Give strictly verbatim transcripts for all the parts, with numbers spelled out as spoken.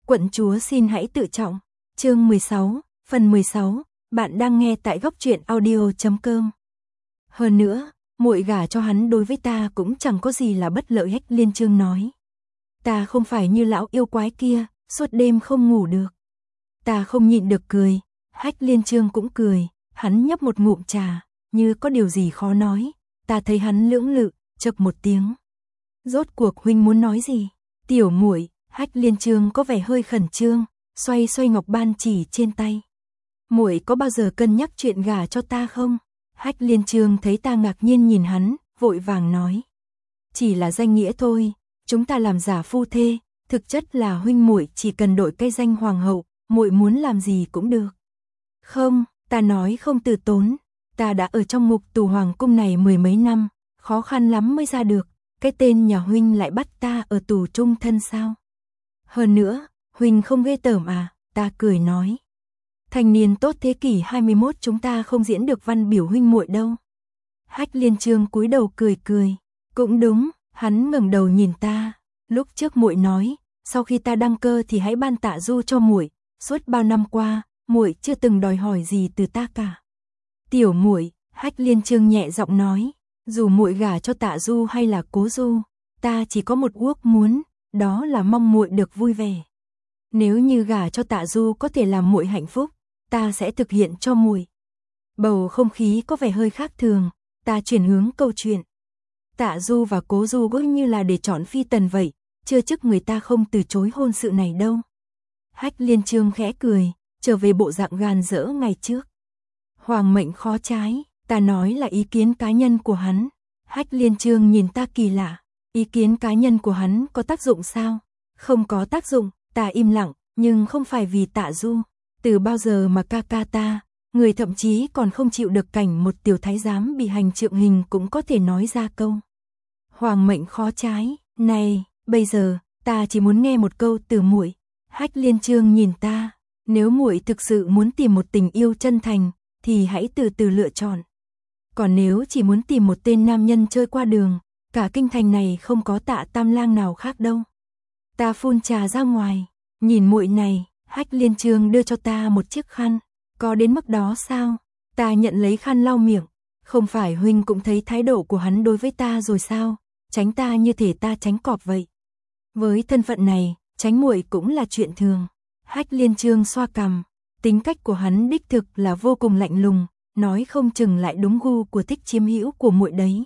Quận chúa xin hãy tự trọng. Chương mười sáu, phần mười sáu, bạn đang nghe tại góc truyện audio chấm com. Hơn nữa, muội gả cho hắn đối với ta cũng chẳng có gì là bất lợi. Hách Liên Chương nói. Ta không phải như lão yêu quái kia, suốt đêm không ngủ được. Ta không nhịn được cười. Hách Liên Chương cũng cười, hắn nhấp một ngụm trà, như có điều gì khó nói. Ta thấy hắn lưỡng lự, chậc một tiếng. Rốt cuộc huynh muốn nói gì? Tiểu muội. Hách Liên Chương có vẻ hơi khẩn trương, xoay xoay ngọc ban chỉ trên tay. Muội có bao giờ cân nhắc chuyện gả cho ta không? Hách Liên Chương thấy ta ngạc nhiên nhìn hắn, vội vàng nói. Chỉ là danh nghĩa thôi, chúng ta làm giả phu thê, thực chất là huynh muội chỉ cần đổi cái danh hoàng hậu, muội muốn làm gì cũng được. Không, ta nói không từ tốn, ta đã ở trong ngục tù hoàng cung này mười mấy năm, khó khăn lắm mới ra được, cái tên nhà huynh lại bắt ta ở tù trung thân sao? Hơn nữa, huynh không ghê tởm à? Ta cười nói. Thanh niên tốt thế kỷ hai mươi mốt chúng ta không diễn được văn biểu huynh muội đâu. Hách Liên Chương cúi đầu cười cười. Cũng đúng, hắn ngẩng đầu nhìn ta. Lúc trước muội nói, sau khi ta đăng cơ thì hãy ban Tạ Du cho muội. Suốt bao năm qua, muội chưa từng đòi hỏi gì từ ta cả. Tiểu muội, Hách Liên Chương nhẹ giọng nói, dù muội gả cho Tạ Du hay là Cố Du, ta chỉ có một ước muốn, đó là mong muội được vui vẻ. Nếu như gả cho Tạ Du có thể làm muội hạnh phúc, ta sẽ thực hiện cho muội. Bầu không khí có vẻ hơi khác thường, ta chuyển hướng câu chuyện. Tạ Du và Cố Du cũng như là để chọn phi tần vậy, chưa chắc người ta không từ chối hôn sự này đâu. Hách Liên Chương khẽ cười, trở về bộ dạng gàn dỡ ngày trước. Hoàng mệnh khó trái, ta nói là ý kiến cá nhân của hắn. Hách Liên Chương nhìn ta kỳ lạ, ý kiến cá nhân của hắn có tác dụng sao? Không có tác dụng, ta im lặng, nhưng không phải vì Tạ Du. Từ bao giờ mà ca ca ta, người thậm chí còn không chịu được cảnh một tiểu thái giám bị hành trượng hình cũng có thể nói ra câu. Hoàng mệnh khó trái, này, bây giờ, ta chỉ muốn nghe một câu từ muội. Hách Liên Chương nhìn ta, nếu muội thực sự muốn tìm một tình yêu chân thành, thì hãy từ từ lựa chọn. Còn nếu chỉ muốn tìm một tên nam nhân chơi qua đường, cả kinh thành này không có Tạ Tam Lang nào khác đâu. Ta phun trà ra ngoài, nhìn muội này, Hách Liên Chương đưa cho ta một chiếc khăn, có đến mức đó sao? Ta nhận lấy khăn lau miệng, không phải huynh cũng thấy thái độ của hắn đối với ta rồi sao? Tránh ta như thể ta tránh cọp vậy. Với thân phận này, tránh muội cũng là chuyện thường. Hách Liên Chương xoa cằm, tính cách của hắn đích thực là vô cùng lạnh lùng, nói không chừng lại đúng gu của thích chiếm hữu của muội đấy.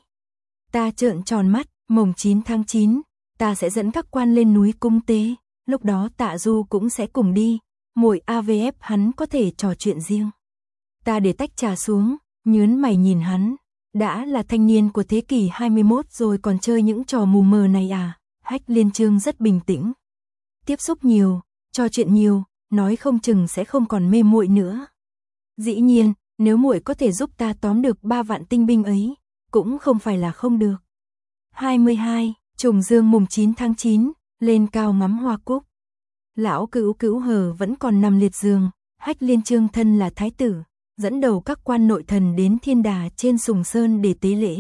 Ta trợn tròn mắt, mồng chín tháng chín, ta sẽ dẫn các quan lên núi cung tế, lúc đó Tạ Du cũng sẽ cùng đi, muội a vê ép hắn có thể trò chuyện riêng. Ta để tách trà xuống, nhớn mày nhìn hắn, đã là thanh niên của thế kỷ hai mươi mốt rồi còn chơi những trò mù mờ này à? Hách Liên Chương rất bình tĩnh. Tiếp xúc nhiều, trò chuyện nhiều, nói không chừng sẽ không còn mê muội nữa. Dĩ nhiên, nếu muội có thể giúp ta tóm được ba vạn tinh binh ấy, cũng không phải là không được. hai mươi hai, trùng dương mùng chín tháng chín, lên cao ngắm hoa cúc. Lão Cữu Cữu Hờ vẫn còn nằm liệt giường, Hách Liên Chương thân là thái tử, dẫn đầu các quan nội thần đến thiên đà trên Sùng Sơn để tế lễ.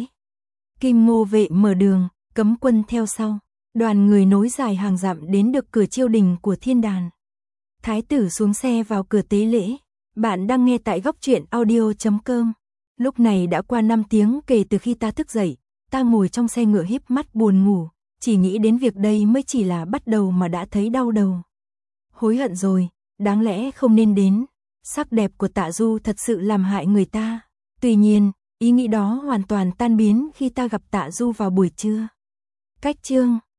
Kim Ngô vệ mở đường, cấm quân theo sau, đoàn người nối dài hàng dặm đến được cửa chiêu đình của thiên đàn. Thái tử xuống xe vào cửa tế lễ. Bạn đang nghe tại góc truyện audio chấm com. Lúc này đã qua năm tiếng kể từ khi ta thức dậy, ta ngồi trong xe ngựa híp mắt buồn ngủ, chỉ nghĩ đến việc đây mới chỉ là bắt đầu mà đã thấy đau đầu. Hối hận rồi, đáng lẽ không nên đến. Sắc đẹp của Tạ Du thật sự làm hại người ta. Tuy nhiên, ý nghĩ đó hoàn toàn tan biến khi ta gặp Tạ Du vào buổi trưa. Cách chương